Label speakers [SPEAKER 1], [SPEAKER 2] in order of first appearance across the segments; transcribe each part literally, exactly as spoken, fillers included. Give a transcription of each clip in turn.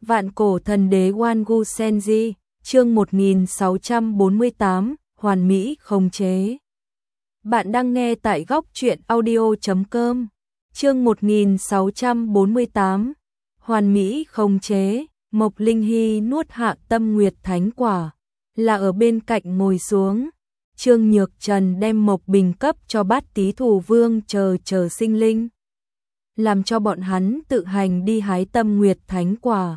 [SPEAKER 1] Vạn cổ thần đế Wangu Senji, chương một nghìn sáu trăm bốn mươi tám, hoàn mỹ khống chế. Bạn đang nghe tại góc truyện audio chấm com, chương một nghìn sáu trăm bốn mươi tám, hoàn mỹ khống chế. Mộc Linh Hy nuốt hạ tâm nguyệt thánh quả, là ở bên cạnh ngồi xuống. Trương Nhược Trần đem Mộc Bình cấp cho Bát Tí Thù Vương chờ chờ sinh linh, làm cho bọn hắn tự hành đi hái tâm nguyệt thánh quả.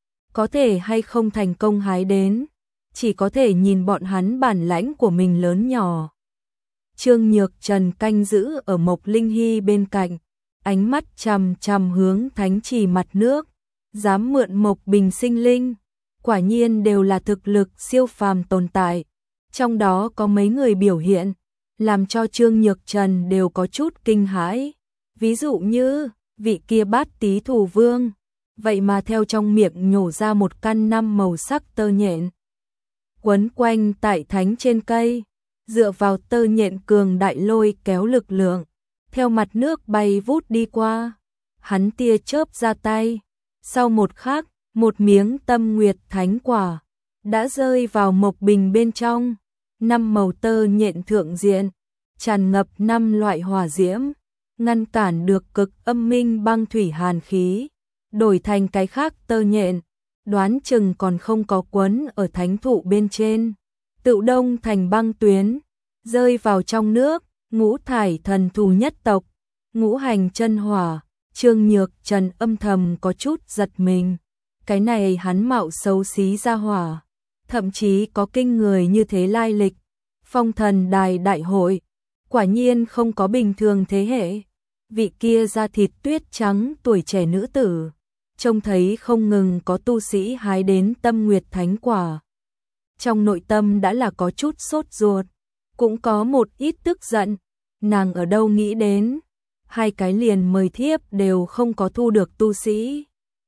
[SPEAKER 1] Có thể hay không thành công hái đến, chỉ có thể nhìn bọn hắn bản lãnh của mình lớn nhỏ. Trương Nhược Trần canh giữ ở Mộc Linh Hy bên cạnh, ánh mắt chằm chằm hướng thánh trì mặt nước, dám mượn Mộc Bình sinh linh, quả nhiên đều là thực lực siêu phàm tồn tại. Trong đó có mấy người biểu hiện, làm cho Trương Nhược Trần đều có chút kinh hãi. Ví dụ như, vị kia Bát Tí Thù Vương, vậy mà theo trong miệng nhổ ra một căn năm màu sắc tơ nhện, quấn quanh tại thánh trên cây, dựa vào tơ nhện cường đại lôi kéo lực lượng, theo mặt nước bay vút đi qua. Hắn tia chớp ra tay, sau một khắc, một miếng tâm nguyệt thánh quả đã rơi vào Mộc Bình bên trong. Năm màu tơ nhện thượng diện, tràn ngập năm loại hỏa diễm, ngăn cản được cực âm minh băng thủy hàn khí. Đổi thành cái khác tơ nhện, đoán chừng còn không có quấn ở thánh thụ bên trên, tự đông thành băng tuyến, rơi vào trong nước. Ngũ thải thần thù nhất tộc, ngũ hành chân hỏa. Trương Nhược Trần âm thầm có chút giật mình, cái này hắn mạo xấu xí ra hỏa, thậm chí có kinh người như thế lai lịch. Phong thần đài đại hội, quả nhiên không có bình thường thế hệ. Vị kia da thịt tuyết trắng tuổi trẻ nữ tử, trông thấy không ngừng có tu sĩ hái đến tâm nguyệt thánh quả, trong nội tâm đã là có chút sốt ruột, cũng có một ít tức giận. Nàng ở đâu nghĩ đến, hai cái liền mời thiếp đều không có thu được tu sĩ,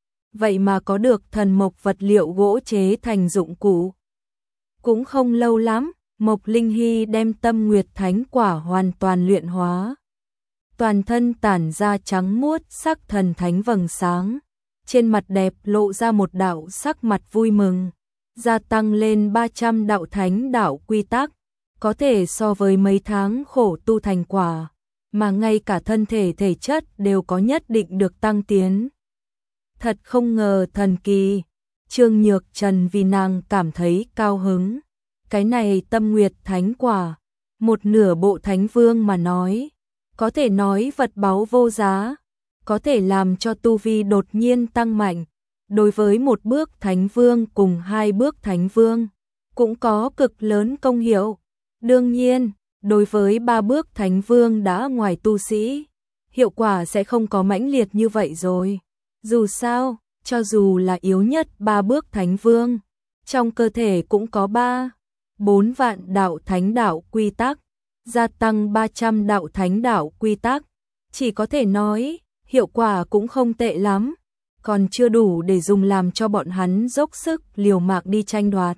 [SPEAKER 1] vậy mà có được thần mộc vật liệu gỗ chế thành dụng cụ. Cũng không lâu lắm, Mộc Linh Hy đem tâm nguyệt thánh quả hoàn toàn luyện hóa, toàn thân tản ra trắng muốt sắc thần thánh vầng sáng, trên mặt đẹp lộ ra một đạo sắc mặt vui mừng, gia tăng lên ba trăm đạo thánh đạo quy tắc, có thể so với mấy tháng khổ tu thành quả, mà ngay cả thân thể thể chất đều có nhất định được tăng tiến. Thật không ngờ thần kỳ. Trương Nhược Trần vì nàng cảm thấy cao hứng. Cái này tâm nguyệt thánh quả, một nửa bộ thánh vương mà nói, có thể nói vật báu vô giá, có thể làm cho tu vi đột nhiên tăng mạnh. Đối với một bước thánh vương cùng hai bước thánh vương, cũng có cực lớn công hiệu. Đương nhiên, đối với ba bước thánh vương đã ngoài tu sĩ, hiệu quả sẽ không có mãnh liệt như vậy rồi. Dù sao, cho dù là yếu nhất ba bước thánh vương, trong cơ thể cũng có ba, bốn vạn đạo thánh đạo quy tắc, gia tăng ba trăm đạo thánh đạo quy tắc, chỉ có thể nói, hiệu quả cũng không tệ lắm, còn chưa đủ để dùng làm cho bọn hắn dốc sức liều mạng đi tranh đoạt.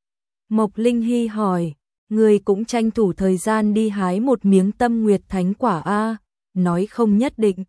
[SPEAKER 1] Mộc Linh Hy hỏi, người cũng tranh thủ thời gian đi hái một miếng tâm nguyệt thánh quả a? Nói không nhất định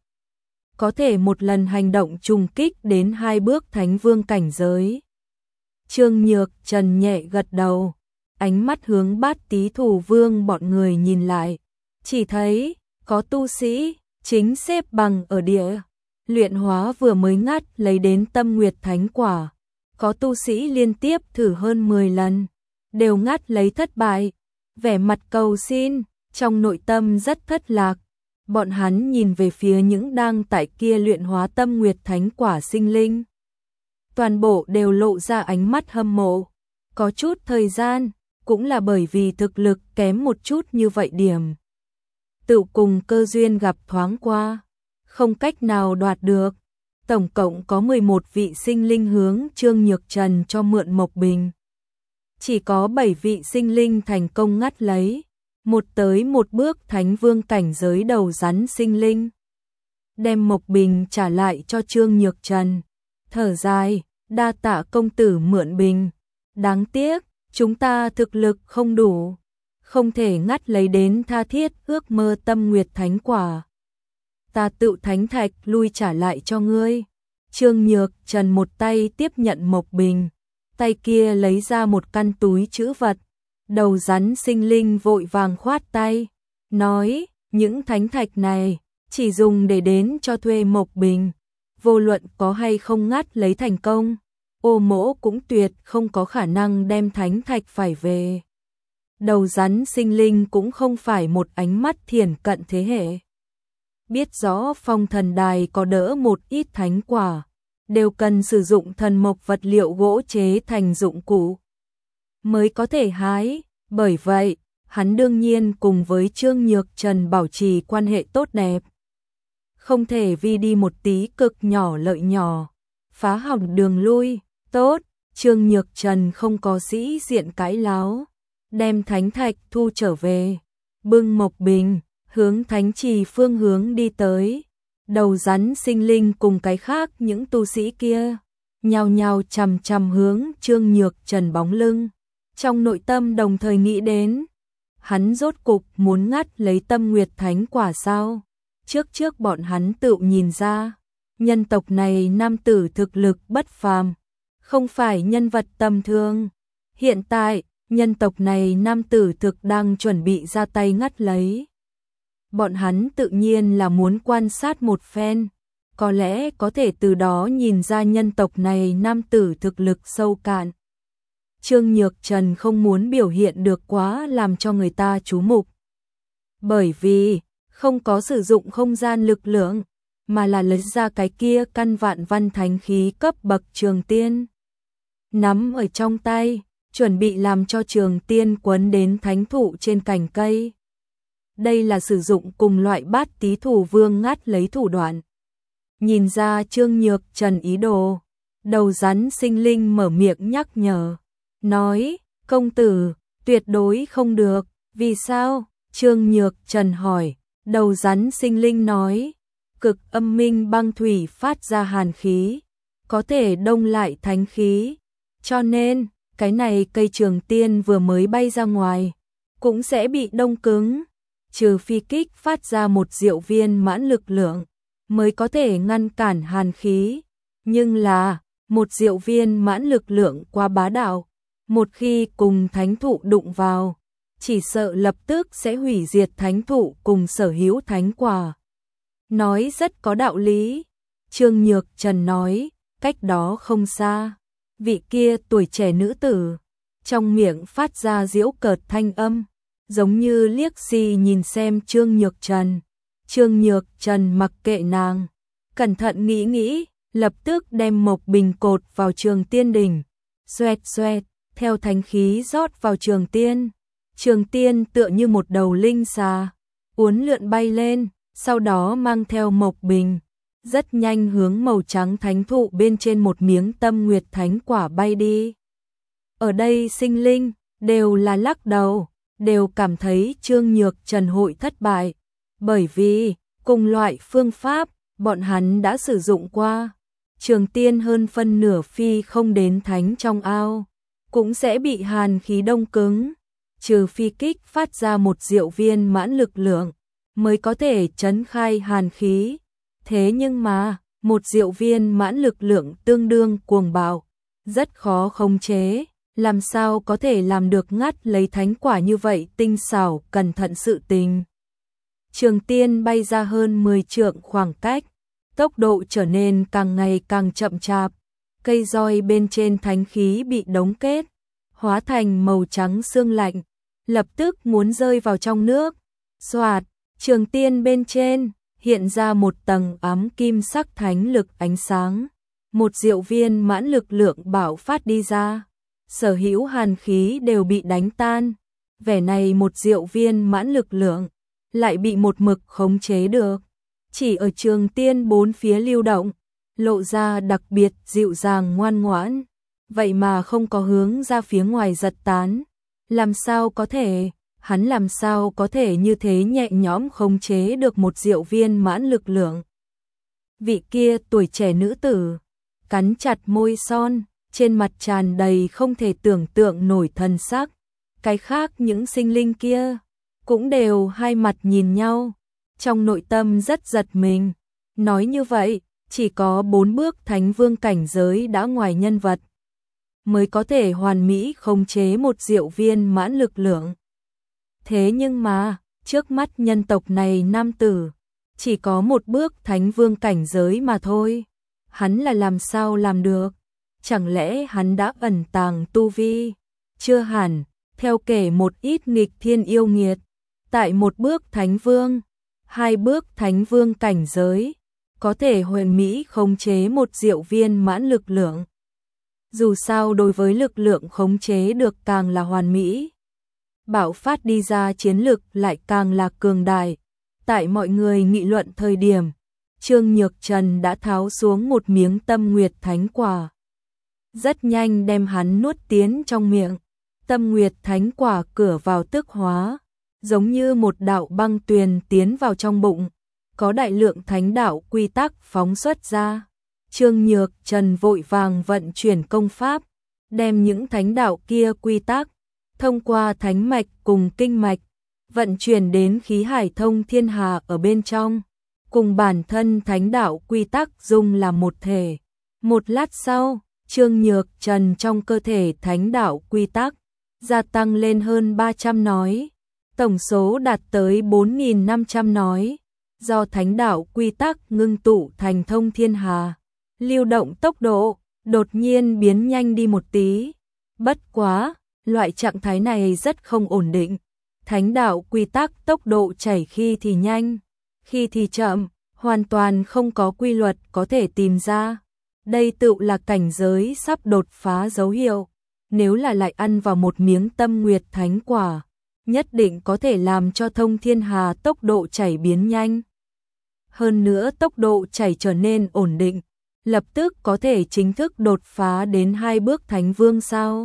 [SPEAKER 1] có thể một lần hành động trùng kích đến hai bước thánh vương cảnh giới. Trương Nhược Trần nhẹ gật đầu, ánh mắt hướng Bát Tí Thù Vương bọn người nhìn lại, chỉ thấy có tu sĩ chính xếp bằng ở địa luyện hóa vừa mới ngắt lấy đến tâm nguyệt thánh quả, có tu sĩ liên tiếp thử hơn mười lần, đều ngắt lấy thất bại, vẻ mặt cầu xin, trong nội tâm rất thất lạc. Bọn hắn nhìn về phía những đang tại kia luyện hóa tâm nguyệt thánh quả sinh linh, toàn bộ đều lộ ra ánh mắt hâm mộ. Có chút thời gian, cũng là bởi vì thực lực kém một chút như vậy điểm, tự cùng cơ duyên gặp thoáng qua, không cách nào đoạt được. Tổng cộng có mười một vị sinh linh hướng Trương Nhược Trần cho mượn Mộc Bình, chỉ có bảy vị sinh linh thành công ngắt lấy, một tới một bước thánh vương cảnh giới đầu rắn sinh linh, đem Mộc Bình trả lại cho Trương Nhược Trần, thở dài, đa tạ công tử mượn bình, đáng tiếc chúng ta thực lực không đủ, không thể ngắt lấy đến tha thiết ước mơ tâm nguyệt thánh quả. Ta tự thánh thạch lui trả lại cho ngươi. Trương Nhược Trần một tay tiếp nhận Mộc Bình, tay kia lấy ra một căn túi trữ vật. Đầu rắn sinh linh vội vàng khoát tay, nói, những thánh thạch này chỉ dùng để đến cho thuê Mộc Bình, vô luận có hay không ngắt lấy thành công, Ô Mỗ cũng tuyệt không có khả năng đem thánh thạch phải về. Đầu rắn sinh linh cũng không phải một ánh mắt thiển cận thế hệ. Biết rõ Phong Thần Đài có đỡ một ít thánh quả, đều cần sử dụng thần mộc vật liệu gỗ chế thành dụng cụ mới có thể hái, bởi vậy, hắn đương nhiên cùng với Trương Nhược Trần bảo trì quan hệ tốt đẹp. Không thể vì đi một tí cực nhỏ lợi nhỏ, phá hỏng đường lui. Tốt, Trương Nhược Trần không có sĩ diện cãi láo, đem thánh thạch thu trở về, bưng Mộc Bình, hướng thánh trì phương hướng đi tới. Đầu rắn sinh linh cùng cái khác những tu sĩ kia, nhao nhao chằm chằm hướng Trương Nhược Trần bóng lưng, trong nội tâm đồng thời nghĩ đến, hắn rốt cục muốn ngắt lấy Tâm Nguyệt Thánh quả sao? Trước trước bọn hắn tự nhìn ra, nhân tộc này nam tử thực lực bất phàm, không phải nhân vật tầm thường. Hiện tại, nhân tộc này nam tử thực đang chuẩn bị ra tay ngắt lấy. Bọn hắn tự nhiên là muốn quan sát một phen, có lẽ có thể từ đó nhìn ra nhân tộc này nam tử thực lực sâu cạn. Trương Nhược Trần không muốn biểu hiện được quá làm cho người ta chú mục, bởi vì không có sử dụng không gian lực lượng, mà là lấy ra cái kia căn vạn văn thánh khí cấp bậc Trường Tiên. Nắm ở trong tay, chuẩn bị làm cho Trường Tiên quấn đến thánh thụ trên cành cây. Đây là sử dụng cùng loại Bát Tí Thủ Vương ngắt lấy thủ đoạn. Nhìn ra Trương Nhược Trần ý đồ, đầu rắn sinh linh mở miệng nhắc nhở, nói, công tử, tuyệt đối không được. Vì sao? Trương Nhược Trần hỏi. Đầu rắn sinh linh nói, cực âm minh băng thủy phát ra hàn khí, có thể đông lại thánh khí, cho nên, cái này cây Trường Tiên vừa mới bay ra ngoài, cũng sẽ bị đông cứng, trừ phi kích phát ra một diệu viên mãn lực lượng, mới có thể ngăn cản hàn khí, nhưng là, một diệu viên mãn lực lượng quá bá đạo, một khi cùng thánh thụ đụng vào, chỉ sợ lập tức sẽ hủy diệt thánh thụ cùng sở hữu thánh quả. Nói rất có đạo lý. Trương Nhược Trần nói, cách đó không xa, vị kia tuổi trẻ nữ tử, trong miệng phát ra giễu cợt thanh âm, giống như liếc xì nhìn xem Trương Nhược Trần. Trương Nhược Trần mặc kệ nàng, cẩn thận nghĩ nghĩ, lập tức đem Mộc Bình cột vào Trường Tiên đỉnh, xoẹt xoẹt, theo thánh khí rót vào Trường Tiên. Trường Tiên tựa như một đầu linh xà, uốn lượn bay lên, sau đó mang theo Mộc Bình, rất nhanh hướng màu trắng thánh thụ bên trên một miếng Tâm Nguyệt Thánh quả bay đi. Ở đây sinh linh, đều là lắc đầu, đều cảm thấy Trương Nhược Trần hội thất bại, bởi vì, cùng loại phương pháp, bọn hắn đã sử dụng qua. Trường Tiên hơn phân nửa phi không đến thánh trong ao, cũng sẽ bị hàn khí đông cứng, trừ phi kích phát ra một diệu viên mãn lực lượng, mới có thể trấn khai hàn khí. Thế nhưng mà, một diệu viên mãn lực lượng tương đương cuồng bạo, rất khó khống chế, làm sao có thể làm được ngắt lấy thánh quả như vậy tinh xảo cẩn thận sự tình. Trường Tiên bay ra hơn mười trượng khoảng cách, tốc độ trở nên càng ngày càng chậm chạp, cây roi bên trên thánh khí bị đóng kết, hóa thành màu trắng sương lạnh, lập tức muốn rơi vào trong nước. Xoạt, Trường Tiên bên trên hiện ra một tầng ám kim sắc thánh lực ánh sáng, một diệu viên mãn lực lượng bạo phát đi ra, sở hữu hàn khí đều bị đánh tan. Vẻ này một diệu viên mãn lực lượng lại bị một mực khống chế được, chỉ ở Trường Tiên bốn phía lưu động, lộ ra đặc biệt dịu dàng ngoan ngoãn, vậy mà không có hướng ra phía ngoài giật tán. Làm sao có thể, hắn làm sao có thể như thế nhẹ nhõm khống chế được một diệu viên mãn lực lượng. Vị kia tuổi trẻ nữ tử, cắn chặt môi son, trên mặt tràn đầy không thể tưởng tượng nổi thần sắc. Cái khác những sinh linh kia, cũng đều hai mặt nhìn nhau, trong nội tâm rất giật mình. Nói như vậy, chỉ có bốn bước thánh vương cảnh giới đã ngoài nhân vật mới có thể hoàn mỹ khống chế một diệu viên mãn lực lượng. Thế nhưng mà, trước mắt nhân tộc này nam tử, chỉ có một bước thánh vương cảnh giới mà thôi. Hắn là làm sao làm được? Chẳng lẽ hắn đã ẩn tàng tu vi? Chưa hẳn, theo kể một ít nghịch thiên yêu nghiệt, tại một bước thánh vương, hai bước thánh vương cảnh giới, có thể huyền mỹ khống chế một diệu viên mãn lực lượng. Dù sao đối với lực lượng khống chế được càng là hoàn mỹ, bạo phát đi ra chiến lực lại càng là cường đại. Tại mọi người nghị luận thời điểm, Trương Nhược Trần đã tháo xuống một miếng Tâm Nguyệt Thánh Quả. Rất nhanh đem hắn nuốt tiến trong miệng. Tâm Nguyệt Thánh Quả cửa vào tức hóa, giống như một đạo băng tuyền tiến vào trong bụng, có đại lượng thánh đạo quy tắc phóng xuất ra. Trương Nhược Trần vội vàng vận chuyển công pháp, đem những thánh đạo kia quy tắc, thông qua thánh mạch cùng kinh mạch, vận chuyển đến khí hải thông thiên hà ở bên trong, cùng bản thân thánh đạo quy tắc dung làm một thể. Một lát sau, Trương Nhược Trần trong cơ thể thánh đạo quy tắc gia tăng lên hơn ba trăm nói, tổng số đạt tới bốn nghìn năm trăm nói, do thánh đạo quy tắc ngưng tụ thành thông thiên hà, lưu động tốc độ đột nhiên biến nhanh đi một tí. Bất quá, loại trạng thái này rất không ổn định. Thánh đạo quy tắc tốc độ chảy khi thì nhanh, khi thì chậm, hoàn toàn không có quy luật có thể tìm ra. Đây tự là cảnh giới sắp đột phá dấu hiệu. Nếu là lại ăn vào một miếng Tâm Nguyệt Thánh Quả, nhất định có thể làm cho thông thiên hà tốc độ chảy biến nhanh. Hơn nữa tốc độ chảy trở nên ổn định, lập tức có thể chính thức đột phá đến hai bước thánh vương sao.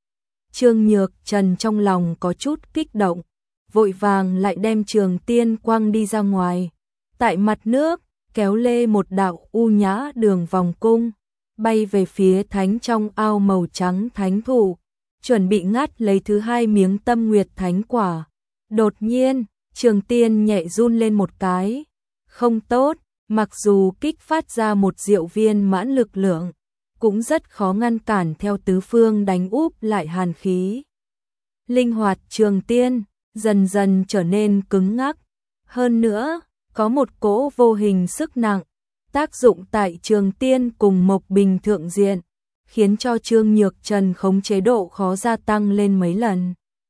[SPEAKER 1] Trương Nhược Trần trong lòng có chút kích động, vội vàng lại đem Trường Tiên quăng đi ra ngoài. Tại mặt nước, kéo lê một đạo u nhã đường vòng cung, bay về phía thánh trong ao màu trắng thánh thụ, chuẩn bị ngắt lấy thứ hai miếng Tâm Nguyệt Thánh Quả. Đột nhiên, Trường Tiên nhẹ run lên một cái. Không tốt, mặc dù kích phát ra một diệu viên mãn lực lượng, cũng rất khó ngăn cản theo tứ phương đánh úp lại hàn khí. Linh hoạt Trường Tiên dần dần trở nên cứng ngắc, hơn nữa, có một cỗ vô hình sức nặng tác dụng tại Trường Tiên cùng Mộc Bình thượng diện, khiến cho Trương Nhược Trần khống chế độ khó gia tăng lên mấy lần.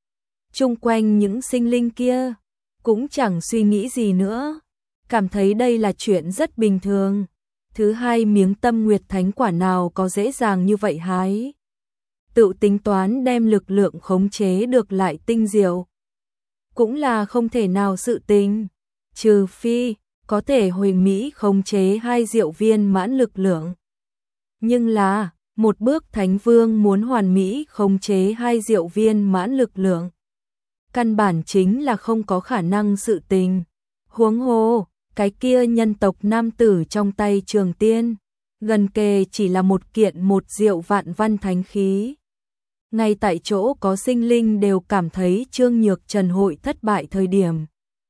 [SPEAKER 1] Chung quanh những sinh linh kia cũng chẳng suy nghĩ gì nữa, cảm thấy đây là chuyện rất bình thường. Thứ hai miếng Tâm Nguyệt Thánh Quả nào có dễ dàng như vậy hái. Tự tính toán đem lực lượng khống chế được lại tinh diệu, cũng là không thể nào sự tình, trừ phi có thể huỳnh mỹ khống chế hai diệu viên mãn lực lượng. Nhưng là, một bước thánh vương muốn hoàn mỹ khống chế hai diệu viên mãn lực lượng, căn bản chính là không có khả năng sự tình. Huống hồ, cái kia nhân tộc nam tử trong tay Trường Tiên, gần kề chỉ là một kiện một diệu vạn văn thánh khí. Ngay tại chỗ có sinh linh đều cảm thấy Trương Nhược Trần hội thất bại thời điểm.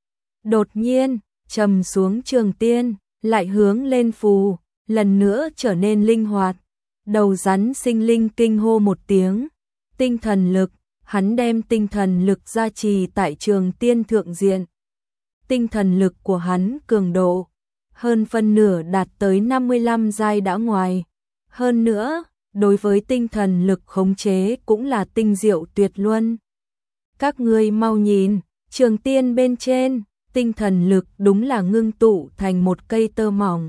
[SPEAKER 1] Đột nhiên, trầm xuống Trường Tiên, lại hướng lên phù, lần nữa trở nên linh hoạt. Đầu rắn sinh linh kinh hô một tiếng, tinh thần lực, hắn đem tinh thần lực gia trì tại Trường Tiên thượng diện. Tinh thần lực của hắn cường độ, hơn phân nửa đạt tới năm mươi lăm giai đã ngoài. Hơn nữa, đối với tinh thần lực khống chế cũng là tinh diệu tuyệt luân. Các ngươi mau nhìn, Trường Tiên bên trên, tinh thần lực đúng là ngưng tụ thành một cây tơ mỏng,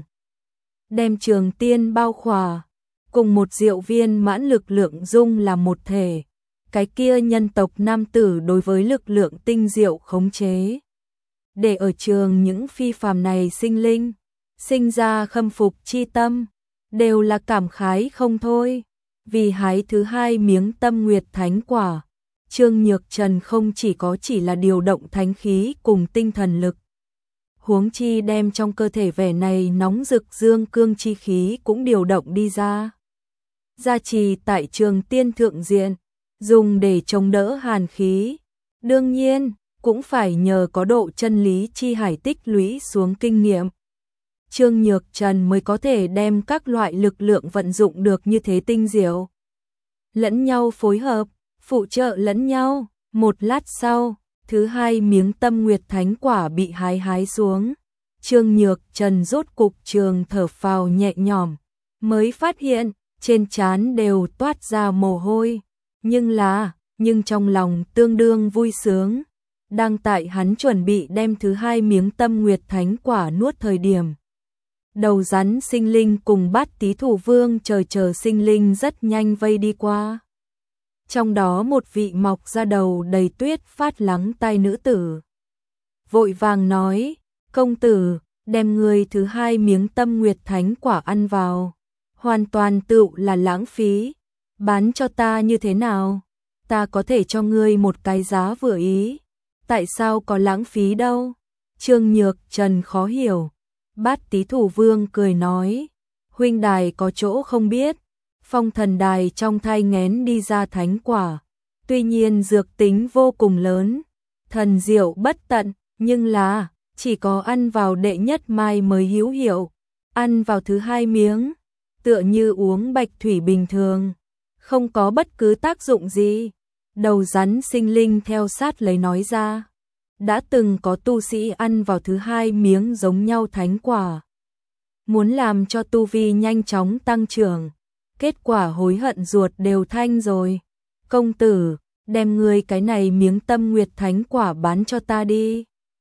[SPEAKER 1] đem Trường Tiên bao khỏa, cùng một diệu viên mãn lực lượng dung là một thể. Cái kia nhân tộc nam tử đối với lực lượng tinh diệu khống chế, để ở trường những phi phàm này sinh linh, sinh ra khâm phục chi tâm, đều là cảm khái không thôi. Vì hái thứ hai miếng Tâm Nguyệt Thánh Quả, Trương Nhược Trần không chỉ có chỉ là điều động thánh khí cùng tinh thần lực, huống chi đem trong cơ thể vẻ này nóng rực dương cương chi khí cũng điều động đi ra. Gia trì tại Trường Tiên thượng diện, dùng để chống đỡ hàn khí. Đương nhiên, cũng phải nhờ có độ chân lý chi hải tích lũy xuống kinh nghiệm. Trương Nhược Trần mới có thể đem các loại lực lượng vận dụng được như thế tinh diệu. Lẫn nhau phối hợp, phụ trợ lẫn nhau. Một lát sau, thứ hai miếng Tâm Nguyệt Thánh Quả bị hái hái xuống. Trương Nhược Trần rốt cục trường thở phào nhẹ nhõm, mới phát hiện trên trán đều toát ra mồ hôi, nhưng là, nhưng trong lòng tương đương vui sướng. Đang tại hắn chuẩn bị đem thứ hai miếng Tâm Nguyệt Thánh Quả nuốt thời điểm, đầu rắn sinh linh cùng Bát Tí Thủ Vương chờ chờ sinh linh rất nhanh vây đi qua. Trong đó một vị mọc ra đầu đầy tuyết phát lắng tai nữ tử vội vàng nói: "Công tử, đem người thứ hai miếng Tâm Nguyệt Thánh Quả ăn vào, hoàn toàn tựu là lãng phí, bán cho ta như thế nào? Ta có thể cho ngươi một cái giá vừa ý, tại sao có lãng phí đâu?" Trương Nhược Trần khó hiểu. Bát Tí Thủ Vương cười nói: "Huynh đài có chỗ không biết, Phong Thần Đài trong thai nghén đi ra thánh quả, tuy nhiên dược tính vô cùng lớn, thần diệu bất tận, nhưng là chỉ có ăn vào đệ nhất mai mới hữu hiệu, ăn vào thứ hai miếng, tựa như uống bạch thủy bình thường, không có bất cứ tác dụng gì." Đầu rắn sinh linh theo sát lấy nói ra: "Đã từng có tu sĩ ăn vào thứ hai miếng giống nhau thánh quả, muốn làm cho tu vi nhanh chóng tăng trưởng, kết quả hối hận ruột đều thanh rồi. Công tử, đem ngươi cái này miếng Tâm Nguyệt Thánh Quả bán cho ta đi.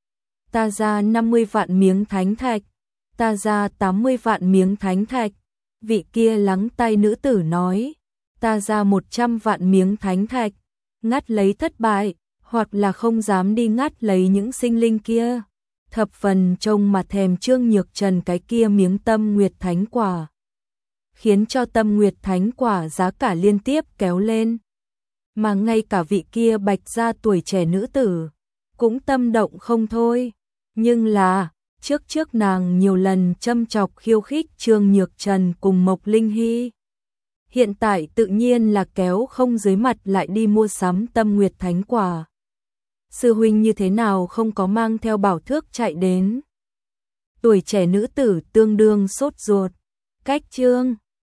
[SPEAKER 1] Ta ra năm mươi vạn miếng thánh thạch, ta ra tám mươi vạn miếng thánh thạch." Vị kia lắng tay nữ tử nói: "Ta ra một trăm vạn miếng thánh thạch." Ngắt lấy thất bại, hoặc là không dám đi ngắt lấy những sinh linh kia, thập phần trông mà thèm Trương Nhược Trần cái kia miếng Tâm Nguyệt Thánh Quả, khiến cho Tâm Nguyệt Thánh Quả giá cả liên tiếp kéo lên. Mà ngay cả vị kia bạch gia tuổi trẻ nữ tử cũng tâm động không thôi. Nhưng là, trước trước nàng nhiều lần châm chọc khiêu khích Trương Nhược Trần cùng Mộc Linh Hy, hiện tại tự nhiên là kéo không dưới mặt lại đi mua sắm Tâm Nguyệt Thánh Quả. Sư huynh như thế nào không có mang theo bảo thước chạy đến? Tuổi trẻ nữ tử tương đương sốt ruột. Cách Trương